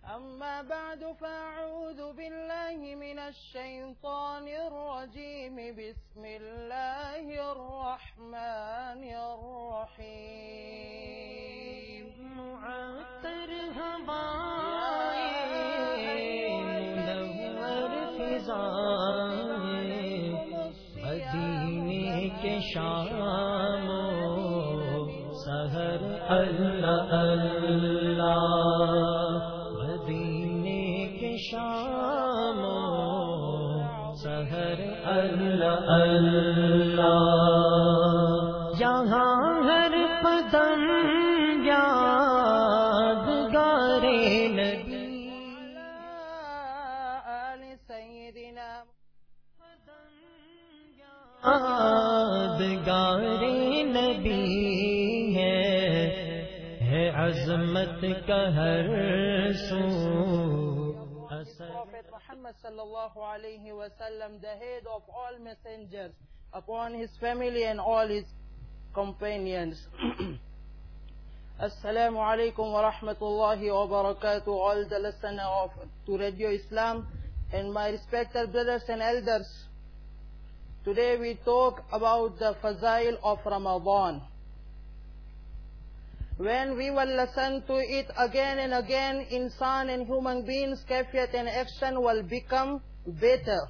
أما بعد فأعوذ بالله من الشيطان الرجيم بسم الله الرحمن الرحيم معطر هوائیں منور فضائیں مدینے کے شام و سحر اللہ اللہ مدینے کے شام و سحر اللہ اللہ یہاں ہر قدم یادگار نبی آل سیدنا یادگار نبی ہے عظمت کا ہر سو Prophet Muhammad sallallahu alayhi wa sallam, the head of all messengers, upon his family and all his companions. Assalamu alaikum wa rahmatullahi wa barakatuh, all the listeners of to Radio Islam and my respected brothers and elders. Today we talk about the fazail of Ramadan. When we will listen to it again and again, insan and human beings, kafiyat and action will become better.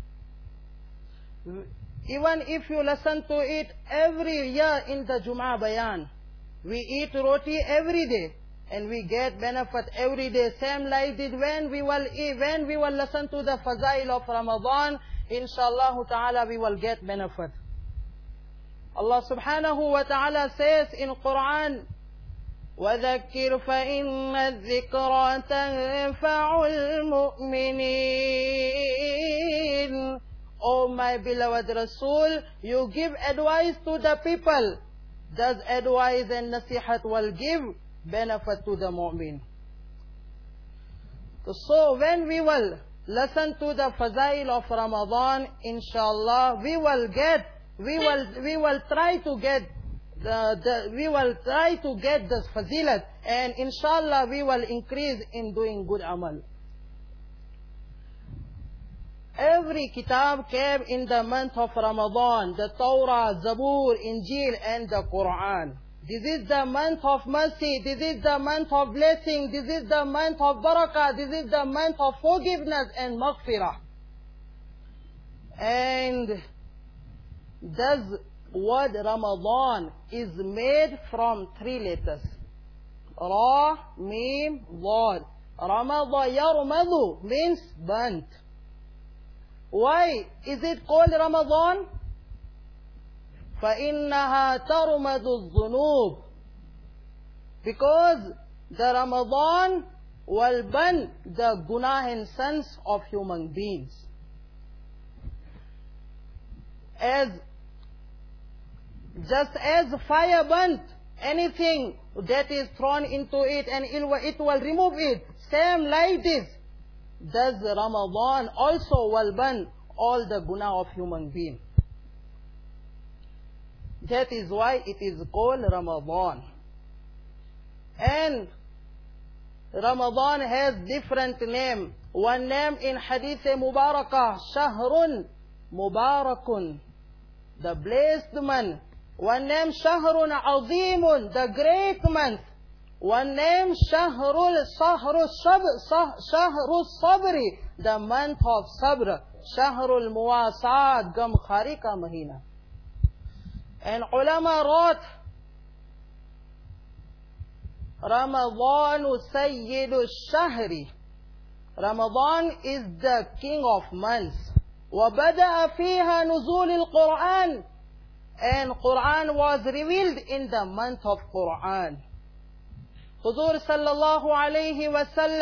Even if you listen to it every year in the Jum'ah Bayan, we eat roti every day and we get benefit every day. Same like this when we will listen to the fazail of Ramadan, inshallah ta'ala we will get benefit. Allah subhanahu wa ta'ala says in Quran, وَذَكِّرْ فَإِنَّ الذِّكْرَى تَنْفَعُ الْمُؤْمِنِينَ. O my beloved Rasul, you give advice to the people. Thus advice and nasihat will give benefit to the mu'min. So when we will listen to the fazail of Ramadan, inshallah, we will try to get this fazilat, and inshallah we will increase in doing good amal. Every kitab came in the month of Ramadan, the Torah, Zabur, Injil and the Quran. This is the month of mercy, this is the month of blessing, this is the month of barakah, this is the month of forgiveness and maghfirah. And this word Ramadan is made from 3 letters. Ra, Mim, Dad. Ramadan, Yarmadu means burnt. Why is it called Ramadan? فَإِنَّهَا تَرْمَدُ الذُّنُوبِ. Because the Ramadan will burn the gunah and sins of human beings. Just as fire burnt anything that is thrown into it and it will remove it, same like this, does Ramadan also will burn all the guna of human being. That is why it is called Ramadan. And Ramadan has different name. One name in Hadith Mubarakah, Shahrun Mubarakun, the blessed month. One name Shahrun Azimun, the great month. One name Shahrul Sabri, the month of Sabr. Shahrul Muwasat, Gamkhari ka mahina. And ulama wrote, Ramadanu Sayyidu Shahri. Ramadan is the king of months. وَبَدَأَ فِيهَا نُزُولِ الْقُرْآنِ. And Quran was revealed in the month of Quran. Huzur sallallahu alayhi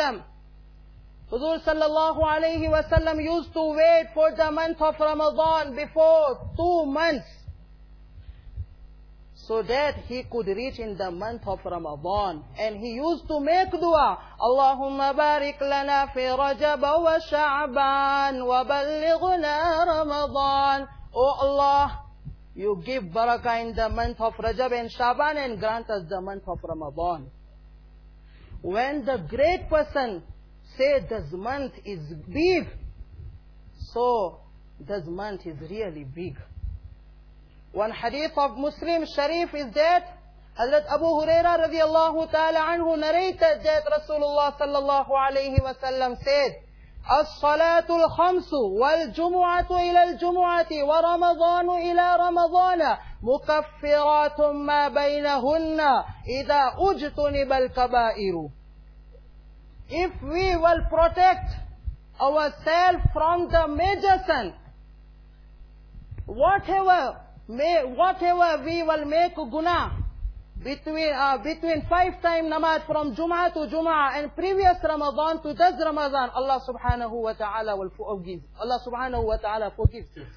wa sallam used to wait for the month of Ramadan before 2 months, so that he could reach in the month of Ramadan. And he used to make dua, Allahumma barik lana fi Rajab wa Sha'ban wa ballighna Ramadan. Oh Allah, you give barakah in the month of Rajab and Sha'ban and grant us the month of Ramadan. When the great person say this month is big, so this month is really big. One hadith of Muslim Sharif is that Hazrat Abu Huraira radiallahu ta'ala anhu narrated that Rasulullah sallallahu alayhi wa sallam said, الصلاة الخمس والجمعة إلى الجمعة ورمضان إلى رمضان مكفرات ما بينهن إذا اجتنب الكبائر. If we will protect ourselves from the major sin, whatever we will make guna between 5 times namaz from Jum'ah to Jum'ah and previous Ramadan to this Ramadan, Allah subhanahu wa ta'ala will forgive. Allah subhanahu wa ta'ala forgives it.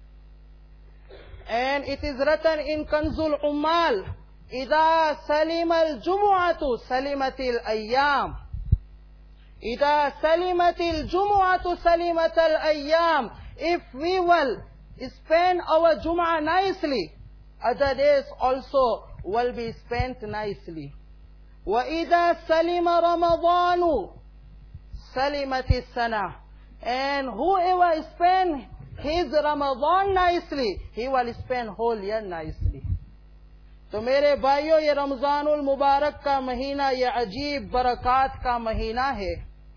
And it is written in Kanzul Ummal, إِذَا سَلِمَ الْجُمُعَةُ سَلِمَتِ الْأَيَّامِ. إِذَا سَلِمَتِ الْجُمُعَةُ سَلِمَتَ الْأَيَّامِ. If we will spend our Jum'ah nicely, other days also will be spent nicely. وَإِذَا سَلِمَ رَمَضَانُ سَلِمَتِ السَّنَةِ. And whoever spend his Ramadan nicely, he will spend whole year nicely. تو میرے بھائیوں، یہ رمضان المبارک کا مہینہ یہ عجیب برکات کا مہینہ ہے،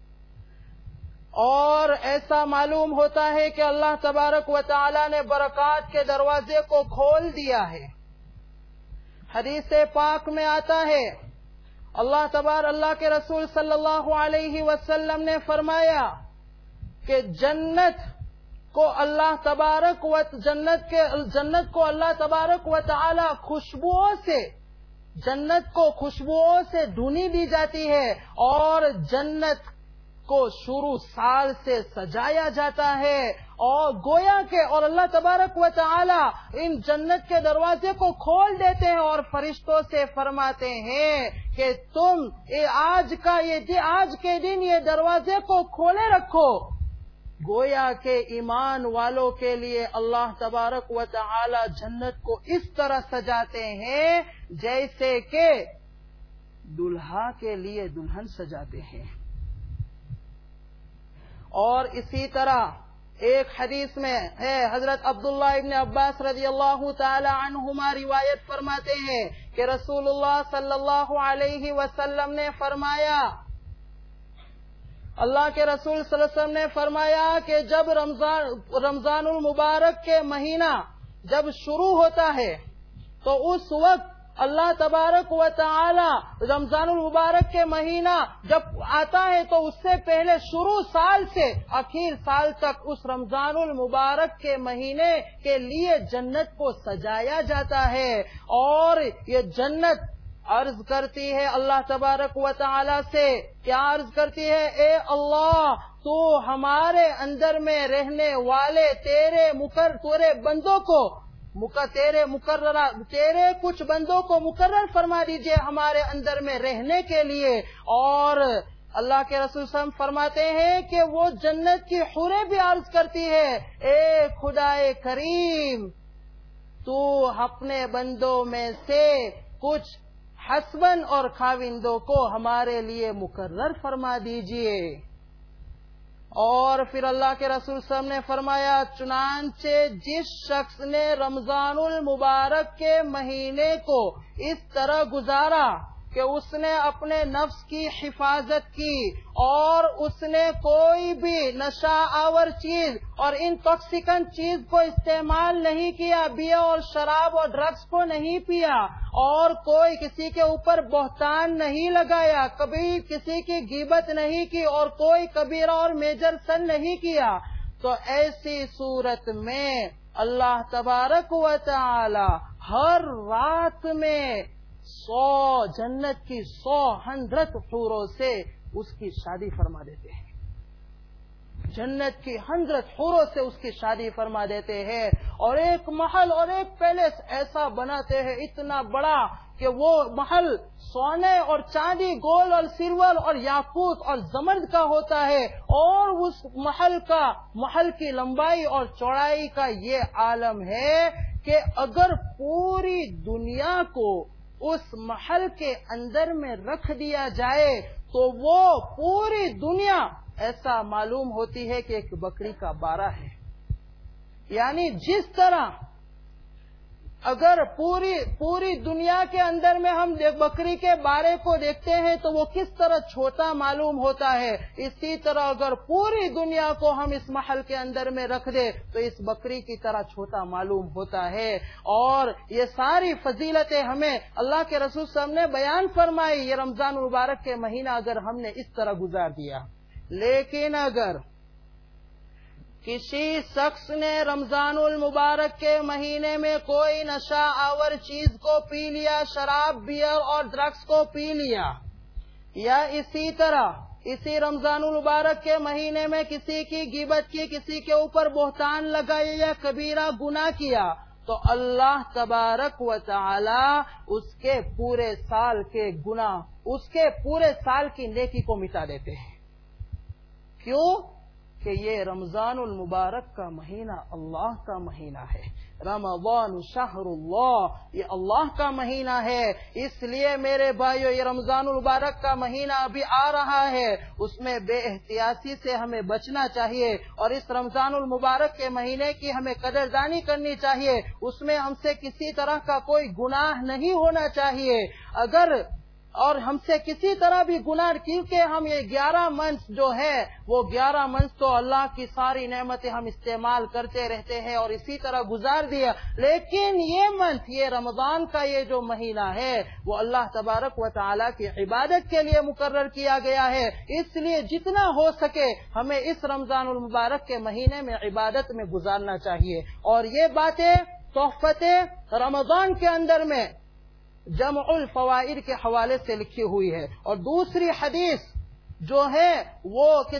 اور ایسا معلوم ہوتا ہے کہ اللہ تبارک و تعالی نے برکات کے دروازے کو کھول دیا ہے۔ حدیث پاک میں آتا ہے، اللہ کے رسول صلی اللہ علیہ وسلم نے فرمایا کہ جنت کو اللہ تبارک و تعالی خوشبوؤں سے ڈھونی دی جاتی ہے، اور جنت کو شروع سال سے سجایا جاتا ہے، اور گویا کہ اور اللہ تبارک و تعالی ان جنت کے دروازے کو کھول دیتے ہیں اور فرشتوں سے فرماتے ہیں کہ تم آج کے دن یہ دروازے کو کھولے رکھو۔ گویا کہ ایمان والوں کے لیے اللہ تبارک و تعالی جنت کو اس طرح سجاتے ہیں جیسے کہ دلہا کے لیے دلہن سجاتے ہیں۔ اور اسی طرح ایک حدیث میں ہے، حضرت عبداللہ ابن عباس رضی اللہ تعالی عنہما روایت فرماتے ہیں کہ رسول اللہ صلی اللہ علیہ وسلم نے فرمایا، اللہ کے رسول صلی اللہ علیہ وسلم نے فرمایا کہ جب رمضان المبارک کے مہینہ جب شروع ہوتا ہے تو اس وقت اللہ تبارک و تعالی رمضان المبارک کے مہینہ جب آتا ہے تو اس سے پہلے شروع سال سے آخر سال تک اس رمضان المبارک کے مہینے کے لیے جنت کو سجایا جاتا ہے، اور یہ جنت عرض کرتی ہے اللہ تبارک و تعالی سے، کیا عرض کرتی ہے؟ اے اللہ، تو ہمارے اندر میں رہنے والے تیرے بندوں کو تیرے کچھ بندوں کو مقرر فرما دیجئے ہمارے اندر میں رہنے کے لیے۔ اور اللہ کے رسول صلی اللہ علیہ وسلم فرماتے ہیں کہ وہ جنت کی حوریں بھی عرض کرتی ہے، اے خدائے کریم، تو اپنے بندوں میں سے کچھ حسبن اور خاوندوں کو ہمارے لیے مقرر فرما دیجئے۔ اور پھر اللہ کے رسول صلی اللہ علیہ وسلم نے فرمایا، چنانچہ جس شخص نے رمضان المبارک کے مہینے کو اس طرح گزارا کہ اس نے اپنے نفس کی حفاظت کی، اور اس نے کوئی بھی نشہ آور چیز اور انٹاکسیکنٹ چیز کو استعمال نہیں کیا، بیا اور شراب اور ڈرگس کو نہیں پیا، اور کوئی کسی کے اوپر بہتان نہیں لگایا، کبھی کسی کی غیبت نہیں کی، اور کوئی کبیرہ اور میجر سن نہیں کیا، تو ایسی صورت میں اللہ تبارک و تعالی ہر رات میں 100 جنت کی 100 حوروں سے اس کی شادی فرما دیتے ہیں، جنت کی 100 حوروں سے اس کی شادی فرما دیتے ہیں، اور ایک محل اور ایک پیلس ایسا بناتے ہیں اتنا بڑا کہ وہ محل سونے اور چاندی، گولڈ اور سلور اور یاقوت اور زمرد کا ہوتا ہے، اور اس محل کی لمبائی اور چوڑائی کا یہ عالم ہے کہ اگر پوری دنیا کو اس محل کے اندر میں رکھ دیا جائے تو وہ پوری دنیا ایسا معلوم ہوتی ہے کہ ایک بکری کا بارہ ہے. یعنی جس طرح اگر پوری دنیا کے اندر میں ہم بکری کے بارے کو دیکھتے ہیں تو وہ کس طرح چھوٹا معلوم ہوتا ہے، اسی طرح اگر پوری دنیا کو ہم اس محل کے اندر میں رکھ دے تو اس بکری کی طرح چھوٹا معلوم ہوتا ہے. اور یہ ساری فضیلتیں ہمیں اللہ کے رسول صلی اللہ علیہ وسلم نے بیان فرمائی. یہ رمضان المبارک کے مہینہ اگر ہم نے اس طرح گزار دیا، لیکن اگر کسی شخص نے رمضان المبارک کے مہینے میں کوئی نشہ آور چیز کو پی لیا، شراب، بیئر اور ڈرگس کو پی لیا، یا اسی طرح اسی رمضان المبارک کے مہینے میں کسی کی غیبت کی، کسی کے اوپر بہتان لگایا یا کبیرہ گناہ کیا، تو اللہ تبارک و تعالی اس کے پورے سال کے گناہ، اس کے پورے سال کی نیکی کو مٹا دیتے ہیں. کیوں؟ کہ یہ رمضان المبارک کا مہینہ اللہ کا مہینہ ہے. رمضان شہر اللہ، یہ اللہ کا مہینہ ہے. اس لیے میرے بھائیو، یہ رمضان المبارک کا مہینہ ابھی آ رہا ہے، اس میں بے احتیاطی سے ہمیں بچنا چاہیے، اور اس رمضان المبارک کے مہینے کی ہمیں قدردانی کرنی چاہیے. اس میں ہم سے کسی طرح کا کوئی گناہ نہیں ہونا چاہیے. اور ہم سے کسی طرح بھی گناہ، کیونکہ ہم یہ 11 منتھ جو ہے وہ 11 منتھ تو اللہ کی ساری نعمتیں ہم استعمال کرتے رہتے ہیں اور اسی طرح گزار دیا. لیکن یہ منتھ، یہ رمضان کا یہ جو مہینہ ہے وہ اللہ تبارک و تعالیٰ کی عبادت کے لیے مقرر کیا گیا ہے. اس لیے جتنا ہو سکے ہمیں اس رمضان المبارک کے مہینے میں عبادت میں گزارنا چاہیے. اور یہ باتیں تحفت رمضان کے اندر میں جمع الفوائد کے حوالے سے لکھی ہوئی ہے. اور دوسری حدیث جو ہے وہ کہ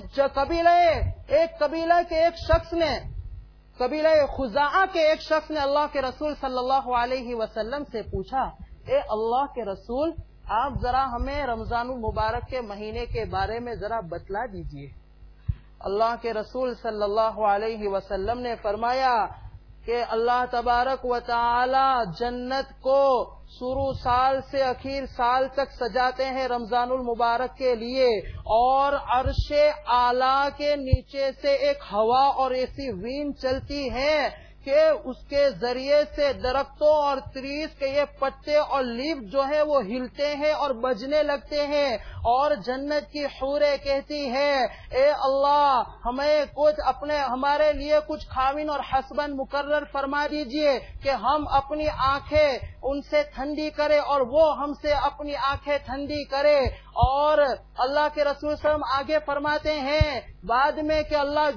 قبیلہ کے ایک شخص نے، قبیلہ خزاعہ کے ایک شخص نے اللہ کے رسول صلی اللہ علیہ وسلم سے پوچھا، اے اللہ کے رسول، آپ ذرا ہمیں رمضان المبارک کے مہینے کے بارے میں ذرا بتلا دیجئے. اللہ کے رسول صلی اللہ علیہ وسلم نے فرمایا کہ اللہ تبارک و تعالی جنت کو شروع سال سے اخیر سال تک سجاتے ہیں رمضان المبارک کے لیے، اور عرش اعلیٰ کے نیچے سے ایک ہوا اور ایسی وین چلتی ہے کہ اس کے ذریعے سے درختوں اور تریس کے یہ پتے اور لیف جو ہے وہ ہلتے ہیں اور بجنے لگتے ہیں. اور جنت کی حوریں کہتی ہے، اے اللہ، ہمیں ہمارے لیے کچھ خاوین اور حسبن مقرر فرما دیجئے کہ ہم اپنی آنکھیں ان سے ٹھنڈی کرے اور وہ ہم سے اپنی آنکھیں ٹھنڈی کرے. اور اللہ کے رسول صلی اللہ علیہ وسلم آگے فرماتے ہیں بعد میں کہ اللہ،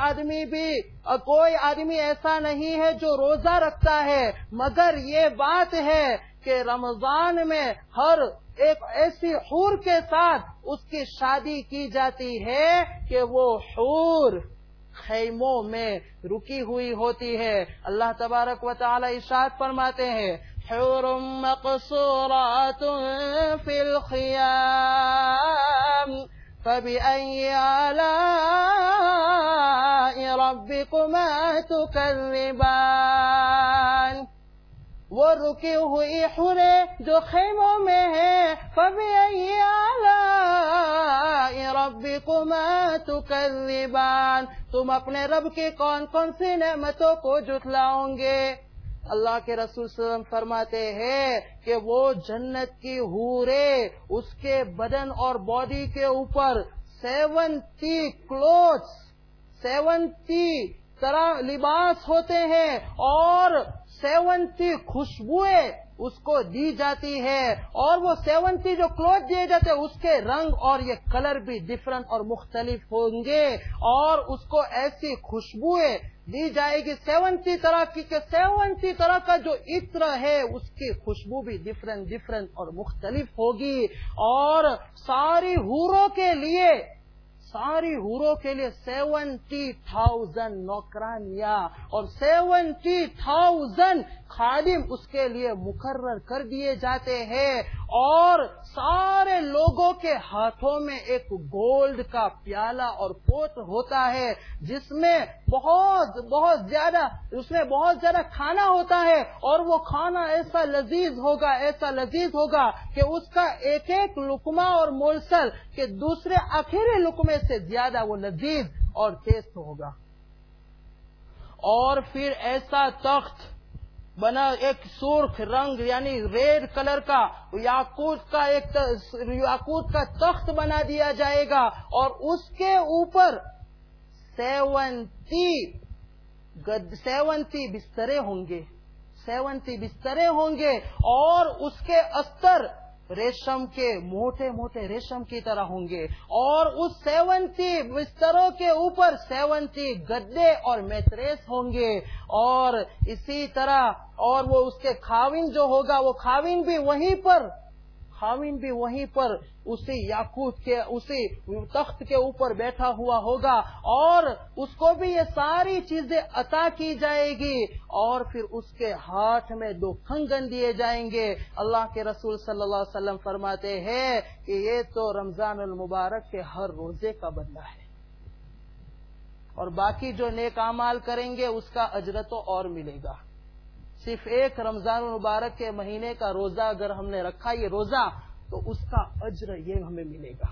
کوئی آدمی ایسا نہیں ہے جو روزہ رکھتا ہے، مگر یہ بات ہے کہ رمضان میں ہر ایک ایسی حور کے ساتھ اس کی شادی کی جاتی ہے کہ وہ حور خیموں میں رکی ہوئی ہوتی ہے. اللہ تبارک و تعالی ارشاد فرماتے ہیں، حور مقصورات فی الخیام فبأي آلاء ربكما تكذبان. وہ رکی ہوئی حوریں جو خیموں میں ہیں، فبأي آلاء ربكما تكذبان، تم اپنے رب کی کون کون سی نعمتوں کو جھٹلاؤ گے. اللہ کے رسول صلی اللہ علیہ وسلم فرماتے ہیں کہ وہ جنت کی حوریں، اس کے بدن اور باڈی کے اوپر 70 طرح لباس ہوتے ہیں اور 70 خوشبوئیں اس کو دی جاتی ہے. اور وہ 70 جو کلوتھ دیے جاتے ہیں اس کے رنگ اور یہ کلر بھی ڈفرنٹ اور مختلف ہوں گے، اور اس کو ایسی خوشبوئیں دی جائے گی 70 طرح کی کہ 70 طرح کا جو عطر ہے اس کی خوشبو بھی ڈفرنٹ اور مختلف ہوگی. اور ساری حوروں کے لیے ساری حوروں کے لیے 70,000 نوکرانیاں اور 70,000 خادم اس کے لیے مقرر کر دیے جاتے ہیں، اور سارے لوگوں کے ہاتھوں میں ایک گولڈ کا پیالہ اور پوت ہوتا ہے جس میں بہت زیادہ کھانا ہوتا ہے، اور وہ کھانا ایسا لذیذ ہوگا کہ اس کا ایک ایک لقمہ اور مولسل کہ دوسرے آخری لقمے سے زیادہ وہ لذیذ اور ٹیسٹ ہوگا۔ اور پھر ایسا تخت بنا، ایک سرخ رنگ یعنی ریڈ کلر کا یاقوت کا تخت بنا دیا جائے گا، اور اس کے اوپر 70 بسترے ہوں گے، 70 بسترے ہوں گے، اور اس کے استر ریشم کے موٹے ریشم کی طرح ہوں گے، اور اس 70 بستروں کے اوپر 70 گدے اور میٹریس ہوں گے، اور اسی طرح اور وہ اس کے خاوند جو ہوگا وہ خاوند بھی وہیں پر اسی یاقوت کے اسی تخت کے اوپر بیٹھا ہوا ہوگا، اور اس کو بھی یہ ساری چیزیں عطا کی جائے گی، اور پھر اس کے ہاتھ میں 2 کنگن دیے جائیں گے۔ اللہ کے رسول صلی اللہ علیہ وسلم فرماتے ہیں کہ یہ تو رمضان المبارک کے ہر روزے کا بدلہ ہے، اور باقی جو نیک اعمال کریں گے اس کا اجر تو اور ملے گا۔ صرف ایک رمضان المبارک کے مہینے کا روزہ اگر ہم نے رکھا یہ روزہ، تو اس کا اجر یہ ہمیں ملے گا۔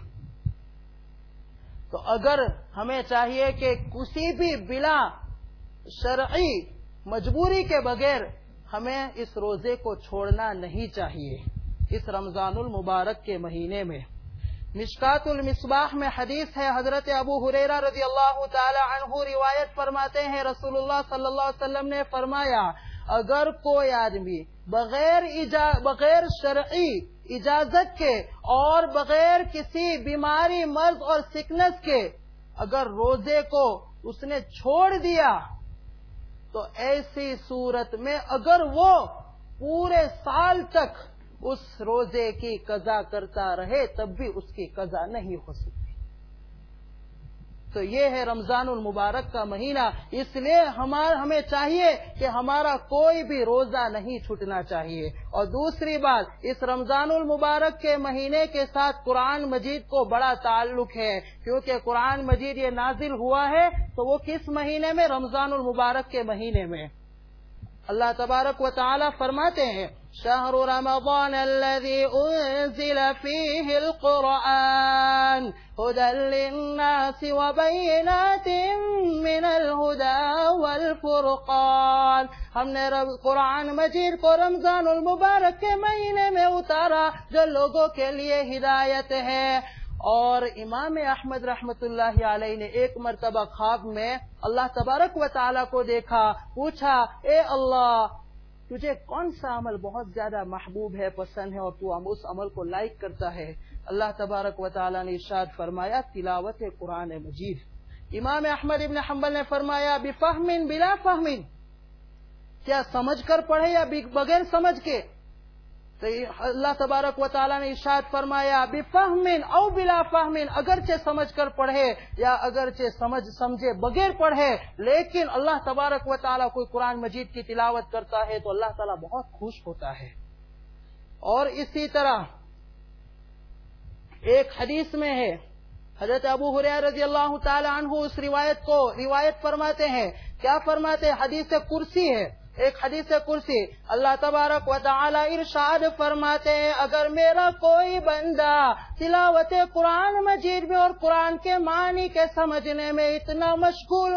تو اگر ہمیں چاہیے کہ کسی بھی بلا شرعی مجبوری کے بغیر ہمیں اس روزے کو چھوڑنا نہیں چاہیے اس رمضان المبارک کے مہینے میں۔ مشکات المصباح میں حدیث ہے، حضرت ابو ہریرہ رضی اللہ تعالی عنہ روایت فرماتے ہیں، رسول اللہ صلی اللہ علیہ وسلم نے فرمایا، اگر کوئی آدمی بغیر شرعی اجازت کے اور بغیر کسی بیماری مرض اور سکنس کے اگر روزے کو اس نے چھوڑ دیا، تو ایسی صورت میں اگر وہ پورے سال تک اس روزے کی قضا کرتا رہے تب بھی اس کی قضا نہیں ہو سکتی۔ تو یہ ہے رمضان المبارک کا مہینہ، اس لیے ہمیں چاہیے کہ ہمارا کوئی بھی روزہ نہیں چھوٹنا چاہیے۔ اور دوسری بات، اس رمضان المبارک کے مہینے کے ساتھ قرآن مجید کو بڑا تعلق ہے، کیونکہ قرآن مجید یہ نازل ہوا ہے تو وہ کس مہینے میں؟ رمضان المبارک کے مہینے میں۔ اللہ تبارک و تعالی فرماتے ہیں، شہر رمضان الذي انزل فيه القرآن هدى للناس وبينات من الهدى والفرقان۔ ہم نے قرآن مجید کو رمضان المبارک کے مہینے میں اتارا جو لوگوں کے لیے ہدایت ہے۔ اور امام احمد رحمت اللہ علیہ نے ایک مرتبہ خواب میں اللہ تبارک و تعالی کو دیکھا، پوچھا، اے اللہ، تجھے کون سا عمل بہت زیادہ محبوب ہے، پسند ہے، اور تو اس عمل کو لائک کرتا ہے؟ اللہ تبارک و تعالی نے ارشاد فرمایا، تلاوت قرآن مجید۔ امام احمد ابن حنبل نے فرمایا، بفہم بلا فہم، کیا سمجھ کر پڑھے یا بغیر سمجھ کے؟ تو اللہ تبارک و تعالی نے ارشاد فرمایا، بفہم او بلا فہم، اگرچہ سمجھ کر پڑھے یا اگرچہ سمجھے بغیر پڑھے، لیکن اللہ تبارک و تعالی کوئی قرآن مجید کی تلاوت کرتا ہے تو اللہ تعالی بہت خوش ہوتا ہے۔ اور اسی طرح ایک حدیث میں ہے، حضرت ابو ہریرہ رضی اللہ تعالی عنہ اس روایت فرماتے ہیں، کیا فرماتے ہیں؟ حدیث کرسی ہے، ایک حدیث کرسی، اللہ تبارک و تعالی ارشاد فرماتے ہیں، اگر میرا کوئی بندہ تلاوت قرآن مجید میں اور قرآن کے معنی کے سمجھنے میں اتنا مشغول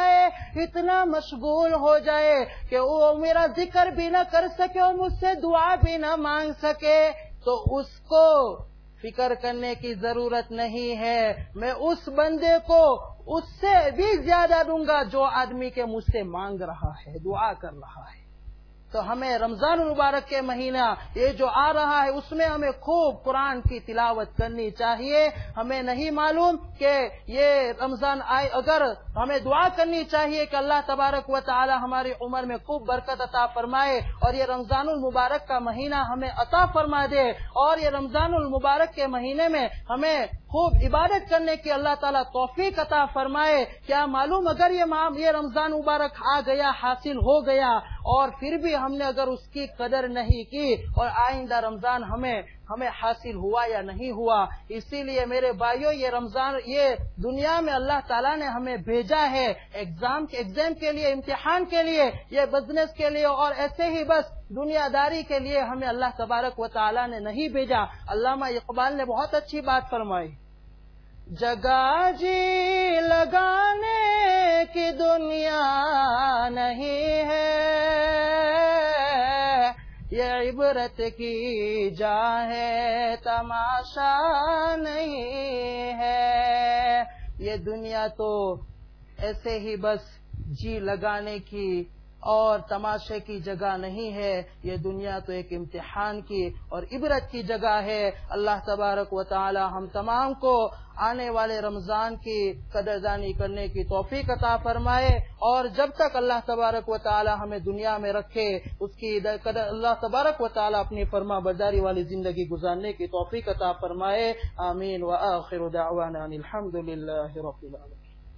ہو جائے کہ وہ میرا ذکر بھی نہ کر سکے اور مجھ سے دعا بھی نہ مانگ سکے، تو اس کو فکر کرنے کی ضرورت نہیں ہے، میں اس بندے کو اس سے بھی زیادہ دوں گا جو آدمی کے مجھ سے مانگ رہا ہے، دعا کر رہا ہے۔ تو ہمیں رمضان المبارک کے مہینہ یہ جو آ رہا ہے اس میں ہمیں خوب قرآن کی تلاوت کرنی چاہیے۔ ہمیں نہیں معلوم کہ یہ رمضان آئے، اگر ہمیں دعا کرنی چاہیے کہ اللہ تبارک و تعالی ہماری عمر میں خوب برکت عطا فرمائے اور یہ رمضان المبارک کا مہینہ ہمیں عطا فرما دے، اور یہ رمضان المبارک کے مہینے میں ہمیں خوب عبادت کرنے کی اللہ تعالیٰ توفیق عطا فرمائے. کیا معلوم اگر یہ رمضان مبارک آ گیا، حاصل ہو گیا، اور پھر بھی ہم نے اگر اس کی قدر نہیں کی، اور آئندہ رمضان ہمیں حاصل ہوا یا نہیں ہوا. اسی لیے میرے بھائیوں، یہ رمضان، یہ دنیا میں اللہ تعالیٰ نے ہمیں بھیجا ہے ایگزام کے لیے، امتحان کے لیے، یہ بزنس کے لیے اور ایسے ہی بس دنیا داری کے لیے ہمیں اللہ تبارک و تعالیٰ نے نہیں بھیجا. علامہ اقبال نے بہت اچھی بات فرمائی، جگہ جی لگانے کی دنیا نہیں ہے، یہ عبرت کی جا ہے، تماشا نہیں ہے. یہ دنیا تو ایسے ہی بس جی لگانے کی اور تماشے کی جگہ نہیں ہے، یہ دنیا تو ایک امتحان کی اور عبرت کی جگہ ہے. اللہ تبارک و تعالی ہم تمام کو آنے والے رمضان کی قدردانی کرنے کی توفیق عطا فرمائے، اور جب تک اللہ تبارک و تعالی ہمیں دنیا میں رکھے اس کی اللہ تبارک و تعالی اپنی فرما برداری والی زندگی گزارنے کی توفیق عطا فرمائے. آمین. وآخر دعوانا الحمد للہ رب العالمین.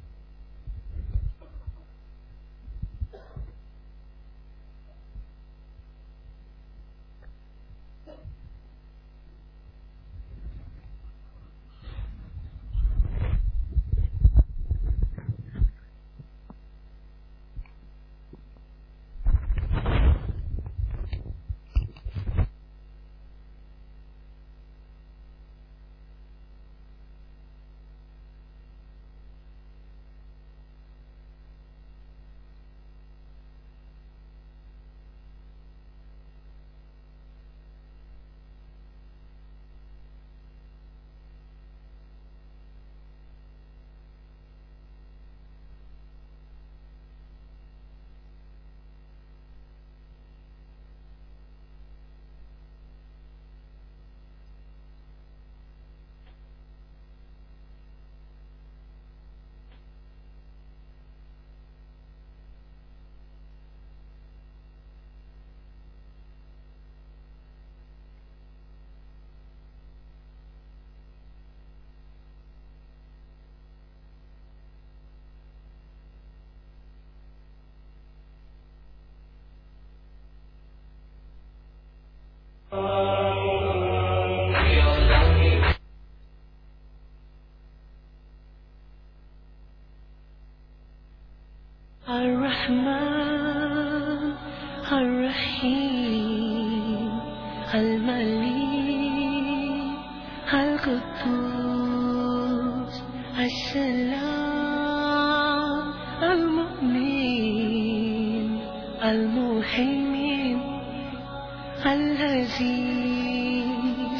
الرحمن الرحيم الملك القدوس السلام المؤمن المهيمن العزيز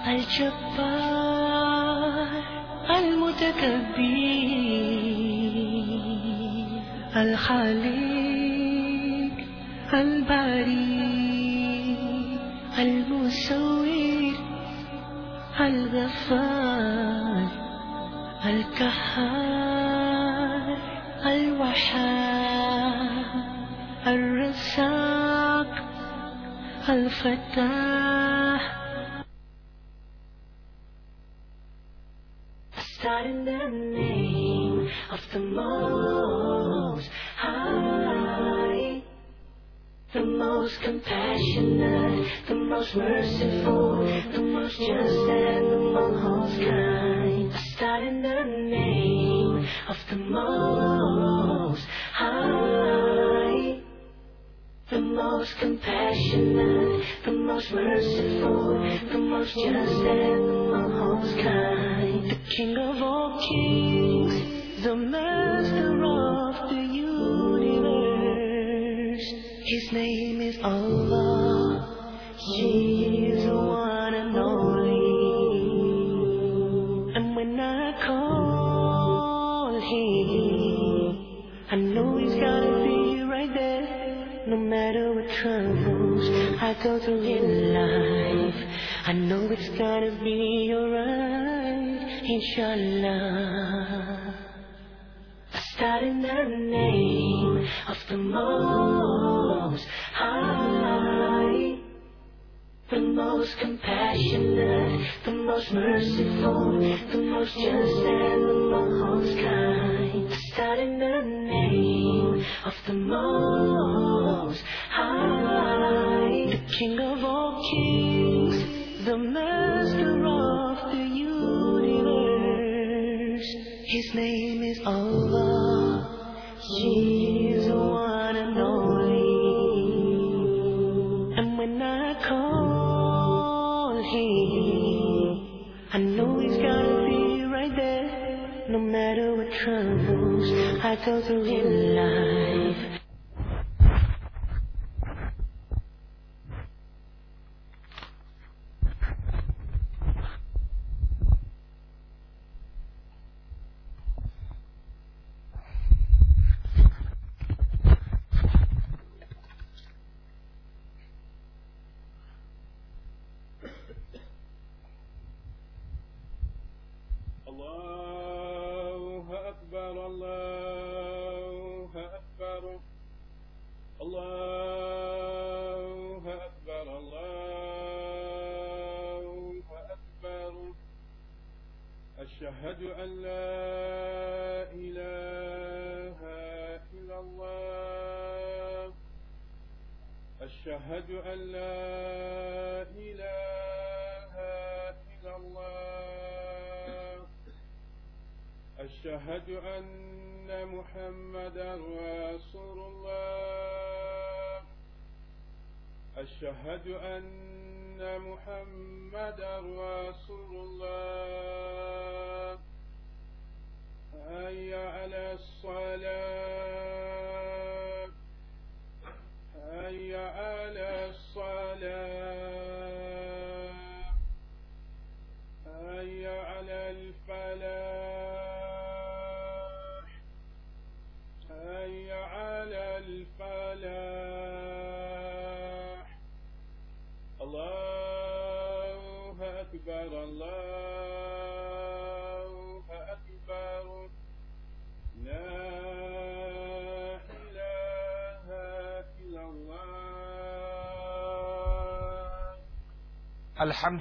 الجبار المتكبر الخالق الباري المصور الغفار القهار الوهاب الرزاق الفتاح. Start in the name of the Most High, the most compassionate, the most merciful, the most just and the most kind. Start in the name of the Most High, the most compassionate, the most merciful, the most just and the most kind. The King of all kings, the Master of the universe. His name is Allah. He is the one and only. And when I call Him, I know He's gotta be right there. No matter what troubles I go through in life, I know it's gonna be alright, inshallah. I start in the name of the Most High, the most compassionate, the most merciful, the most just and the most kind. Start in the name of the Most High, the King of all kings, the Master of the universe. His name is Allah. He is the one and only. And when I call Him, I know He's gotta be right there. No matter what troubles I go through in life. أشهد أن لا إله إلا الله. أشهد أن لا إله إلا الله. أشهد أن محمدا رسول الله. أشهد أن محمدا رسول الله. هيا على الصلاة. هيا على الصلاة. هيا على الفلاح. هيا على الفلاح. الله أكبر الله أكبر. لا إله إلا الله. الحمد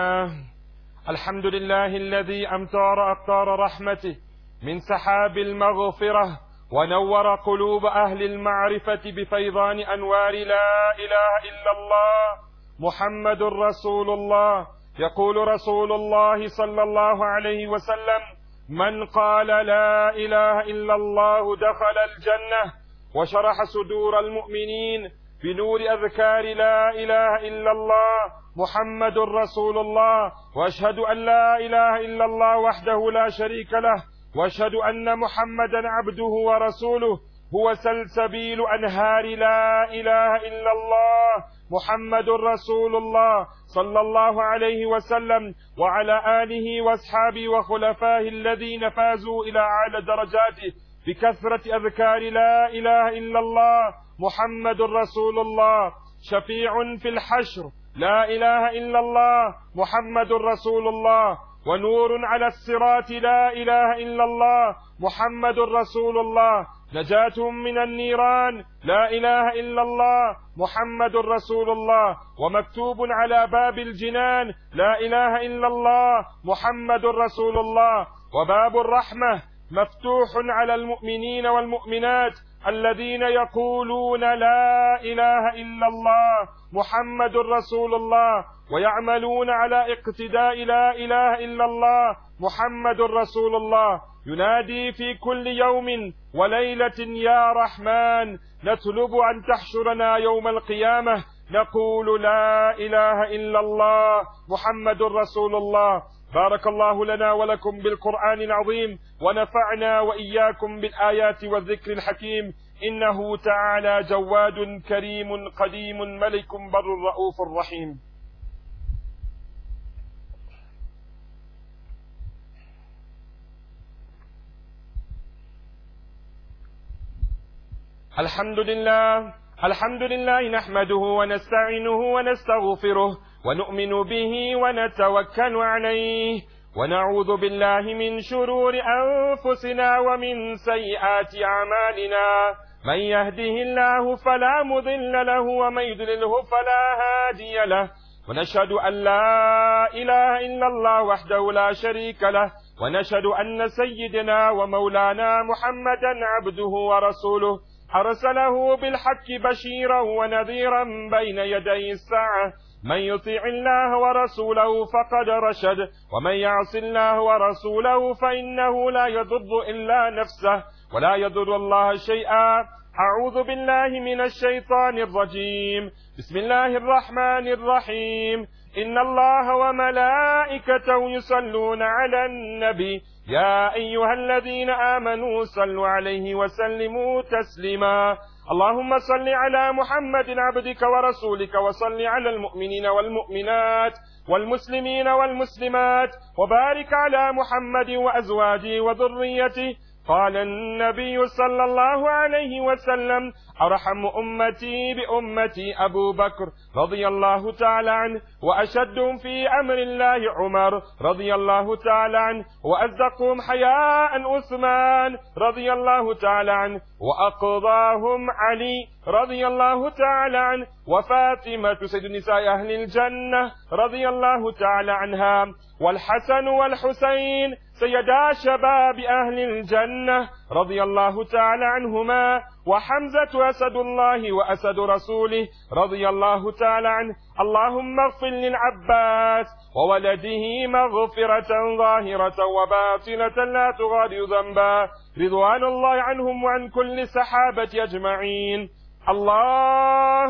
لله الذي أمطر أقطار رحمته من سحاب المغفرة ونور قلوب أهل المعرفة بفيضان أنوار لا إله إلا الله محمد رسول الله. يقول رسول الله صلى الله عليه وسلم: من قال لا إله إلا الله دخل الجنة. وشرح صدور المؤمنين بنور أذكار لا إله إلا الله محمد رسول الله. وأشهد أن لا إله إلا الله وحده لا شريك له، وأشهد أن محمدا عبده ورسوله. هو سلسبيل أنهار لا إله إلا الله محمد رسول الله صلى الله عليه وسلم، وعلى آله وأصحابه وخلفائه الذين فازوا إلى أعلى درجاته بكثرة أذكار لا إله إلا الله محمد رسول الله. شفيع في الحشر لا إله إلا الله محمد رسول الله. ونور على الصراط لا إله إلا الله محمد رسول الله. نجاة من النيران لا إله إلا الله محمد رسول الله. ومكتوب على باب الجنان لا إله إلا الله محمد رسول الله. وباب الرحمة مفتوح على المؤمنين والمؤمنات الذين يقولون لا إله إلا الله محمد رسول الله، ويعملون على اقتداء لا إله إلا الله محمد رسول الله. ينادي في كل يوم وليلة: يا رحمن، نطلب أن تحشرنا يوم القيامة نقول لا إله إلا الله محمد رسول الله. بارك الله لنا ولكم بالقرآن العظيم، ونفعنا وإياكم بالآيات والذكر الحكيم. إنه تعالى جواد كريم قديم ملك بر رؤوف رحيم. الحمد لله نحمده ونستعينه ونستغفره ونؤمن به ونتوكل عليه، ونعوذ بالله من شرور أنفسنا ومن سيئات أعمالنا. من يهده الله فلا مضل له ومن يضلله فلا هادي له. ونشهد أن لا إله إلا الله وحده لا شريك له، ونشهد أن سيدنا ومولانا محمدا عبده ورسوله أرسله بالحق بشيرا ونذيرا بين يدي الساعة. من يطيع الله ورسوله فقد رشد، ومن يعص الله ورسوله فإنه لا يضر إلا نفسه ولا يضر الله شيئا. أعوذ بالله من الشيطان الرجيم. بسم الله الرحمن الرحيم. إن الله وملائكته يصلون على النبي يا أيها الذين آمنوا صلوا عليه وسلموا تسليما. اللهم صل على محمد عبدك ورسولك، وصل على المؤمنين والمؤمنات والمسلمين والمسلمات، وبارك على محمد وأزواجه وذريته. قال النبي صلى الله عليه وسلم: أرحم أمتي بأمتي أبو بكر رضي الله تعالى عنه، وأشدهم في أمر الله عمر رضي الله تعالى عنه، وأصدقهم حياء عثمان رضي الله تعالى عنه، وأقضاهم علي رضي الله تعالى عنه، وفاطمة سيد نساء أهل الجنة رضي الله تعالى عنها، والحسن والحسين سيدا شباب أهل الجنة رضي الله تعالى عنهما، وحمزة أسد الله وأسد رسوله رضي الله تعالى عنه. اللهم اغفر للعباس وولده مغفرة ظاهرة وباطنة لا تغادر ذنبا، رضوان الله عنهم وعن كل الصحابة أجمعين. الله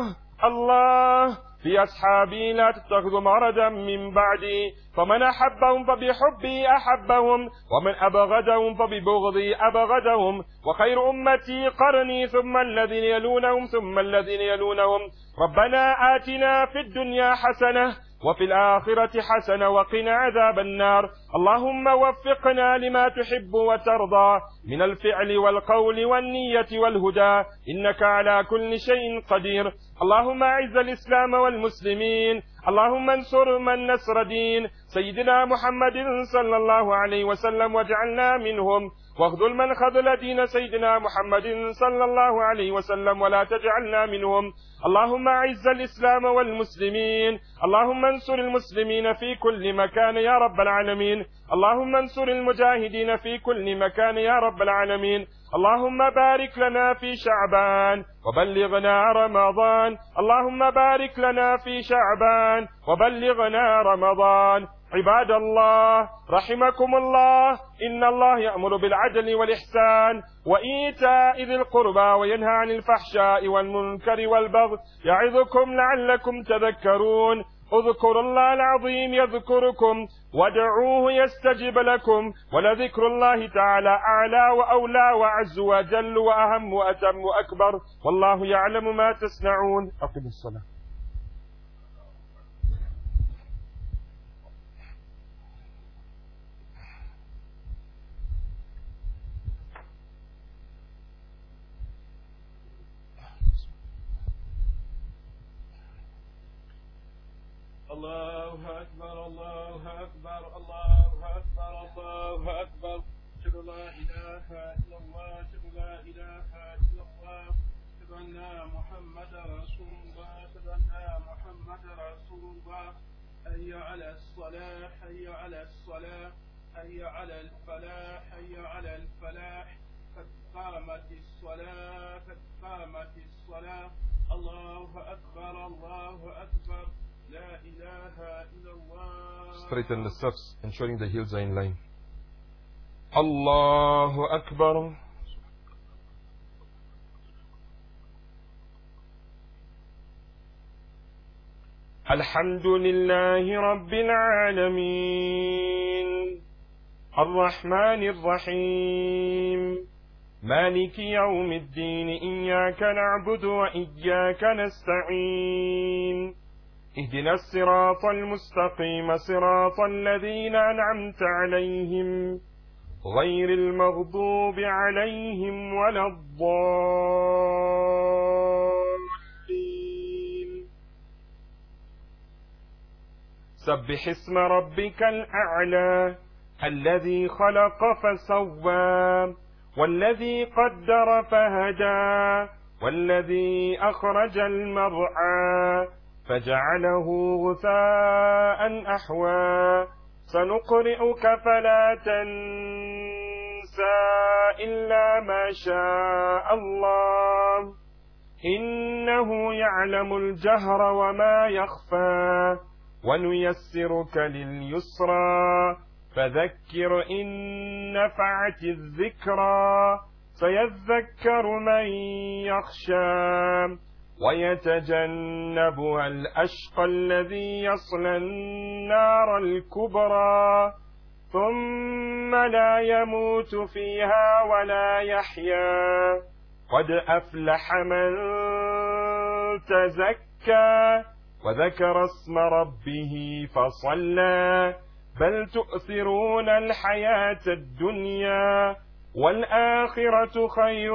الله في أصحابي لا تتخذوا مردا من بعدي، فمن أحبهم فبحبي أحبهم، ومن أبغدهم فببغضي أبغدهم، وخير أمتي قرني ثم الذين يلونهم ثم الذين يلونهم. ربنا آتنا في الدنيا حسنة وفي الآخرة حسنة وقنا عذاب النار. اللهم وفقنا لما تحب وترضى من الفعل والقول والنية والهدى، إنك على كل شيء قدير. اللهم أعز الإسلام والمسلمين، اللهم انصر من نصر دين سيدنا محمد صلى الله عليه وسلم واجعلنا منهم، واخذل من خذل دين سيدنا محمد صلى الله عليه وسلم ولا تجعلنا منهم. اللهم أعز الإسلام والمسلمين، اللهم انصر المسلمين في كل مكان يا رب العالمين، اللهم انصر المجاهدين في كل مكان يا رب العالمين. اللهم بارك لنا في شعبان وبلغنا رمضان، اللهم بارك لنا في شعبان وبلغنا رمضان. عباد الله رحمكم الله، إن الله يأمر بالعدل والإحسان وإيتاء ذي القربى وينهى عن الفحشاء والمنكر والبغي، يعظكم لعلكم تذكرون. اذكروا الله العظيم يذكركم، وادعوه يستجب لكم، ولذكر الله تعالى أعلى وأولى وأعز وأجل وأهم وأتم وأكبر، والله يعلم ما تصنعون. أقم الصلاة. الله أكبر الله أكبر الله أكبر الله أكبر. أشهد أن لا إله إلا الله أشهد أن لا إله إلا الله أشهد أن محمدا رسول الله أشهد أن محمدا رسول الله. حي على الصلاة حي على الصلاة حي على الفلاح حي على الفلاح. قد قامت الصلاة قد قامت الصلاة. الله أكبر الله أكبر. لا إله إلا الله. Straighten the steps, ensuring the heels are in line. Allahu Akbar. Alhamdulillahi Rabbil Alameen. الرحمن الرحيم مالك يوم الدين إياك نعبد وإياك نستعين اهدنا الصراط المستقيم صراط الذين أنعمت عليهم غير المغضوب عليهم ولا الضالين. سبح اسم ربك الأعلى الذي خلق فسوى والذي قدر فهدى والذي أخرج المرعى فجعله غثاء أحوى سنقرئك فلا تنسى إلا ما شاء الله إنه يعلم الجهر وما يخفى ونيسرك لليسرى فذكر إن نفعت الذكرى سيذكر من يخشى ويتجنبها الأشقى الذي يصلى النار الكبرى ثم لا يموت فيها ولا يحيا قد أفلح من تزكى وذكر اسم ربه فصلى بل تؤثرون الحياة الدنيا والآخرة خير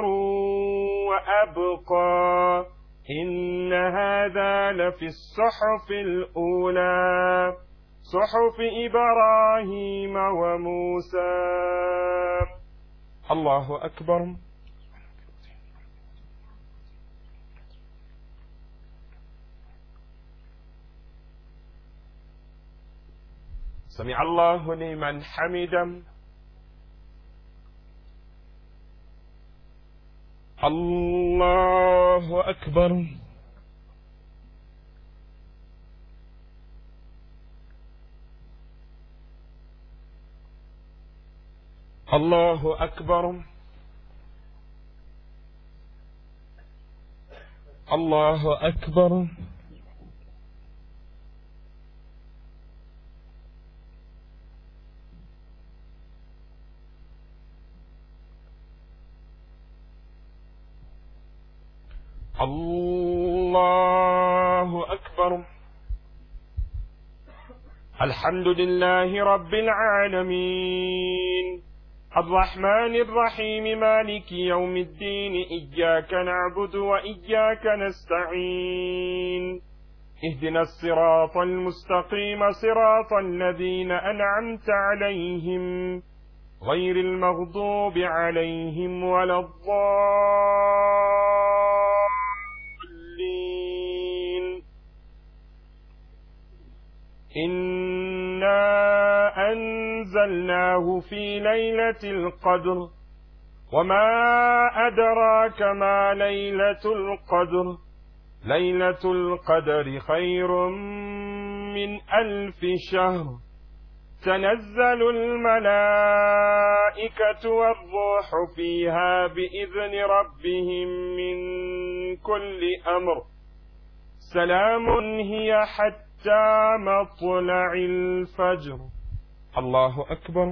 وأبقى إن هذا لفي الصحف الأولى صحف إبراهيم وموسى. الله أكبر. سمع الله لمن حمده. الله أكبر. الله أكبر. الله أكبر. الله أكبر. الحمد لله رب العالمين الرحمن الرحيم مالك يوم الدين إياك نعبد وإياك نستعين اهدنا الصراط المستقيم صراط الذين أنعمت عليهم غير المغضوب عليهم ولا الضالين. إنا أنزلناه في ليلة القدر وما أدراك ما ليلة القدر ليلة القدر خير من 1000 شهر تنزل الملائكة والروح فيها بإذن ربهم من كل أمر سلام هي حتى مطلع الفجر. الله أكبر.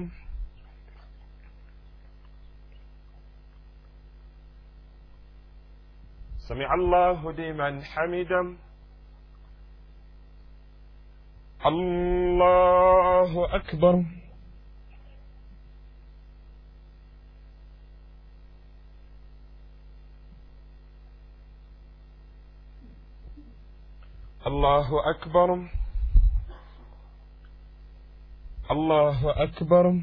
سمع الله لمن حمده. الله أكبر. الله أكبر. الله أكبر.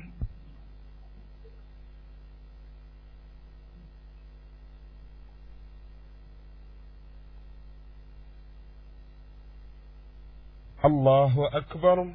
الله أكبر.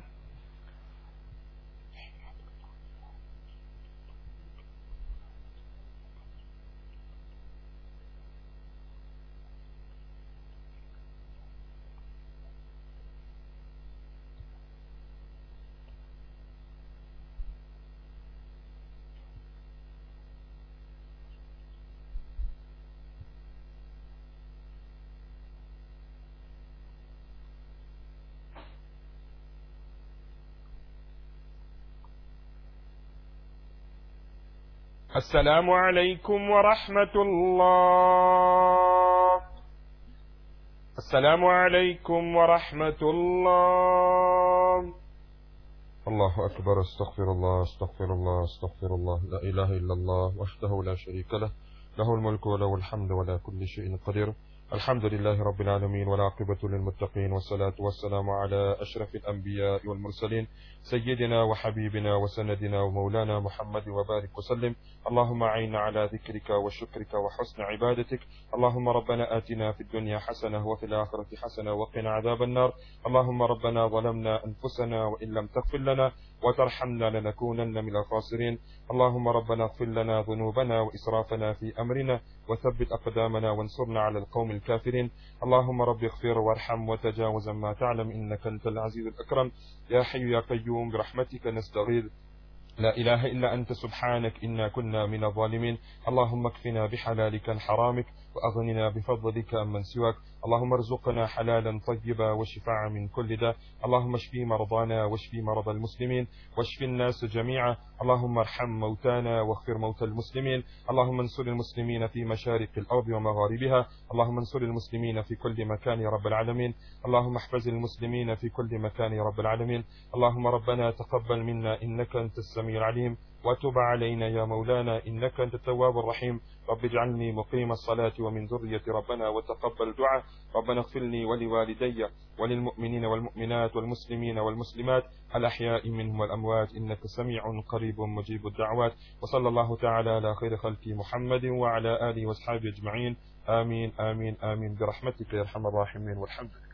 السلام عليكم ورحمة الله. السلام عليكم ورحمة الله. الله أكبر. استغفر الله استغفر الله استغفر الله لا إله إلا الله وحده لا شريك له له الملك وله الحمد ولا كل شيء قدير الحمد لله رب العالمين، والعاقبة للمتقين، والصلاة والسلام على أشرف الأنبياء والمرسلين، سيدنا وحبيبنا وسندنا ومولانا محمد، وبارك وسلم. اللهم أعنا على ذكرك وشكرك وحسن عبادتك. اللهم ربنا آتنا في الدنيا حسنة وفي الآخرة حسنة وقنا عذاب النار. اللهم ربنا ظلمنا أنفسنا وإن لم تغفر لنا وترحمنا لنكونن من الخاسرين. اللهم ربنا اغفر لنا ذنوبنا وإسرافنا في أمرنا وثبت أقدامنا وانصرنا على القوم الكافرين. اللهم رب اغفر وارحم وتجاوز ما تعلم إنك أنت العزيز الأكرم. يا حي يا قيوم برحمتك نستغيث، لا إله إلا أنت سبحانك إنا كنا من الظالمين. اللهم اكفنا بحلالك عن حرامك وأغننا بفضلك عمن سواك. اللهم ارزقنا حلالا طيبا وشفاعا من كل داء. اللهم اشفي مرضانا واشفي مرضى المسلمين واشف الناس جميعا. اللهم ارحم موتانا واغفر موتى المسلمين. اللهم انصر المسلمين في مشارق الأرض ومغاربها. اللهم انصر المسلمين في كل مكان يا رب العالمين. اللهم احفظ المسلمين في كل مكان يا رب العالمين. اللهم ربنا تقبل منا إنك أنت السميع العليم، وتب علينا يا مولانا إنك أنت التواب الرحيم. رب اجعلني مقيم الصلاة ومن ذرية ربنا وتقبل دعاء. ربنا اغفر لي ولوالدي وللمؤمنين والمؤمنات والمسلمين والمسلمات الأحياء منهم والأموات إنك سميع قريب مجيب الدعوات. وصلى الله تعالى على خير خلق محمد وعلى آله وأصحابه أجمعين. آمين آمين آمين برحمتك يا أرحم الراحمين، والحمد لله.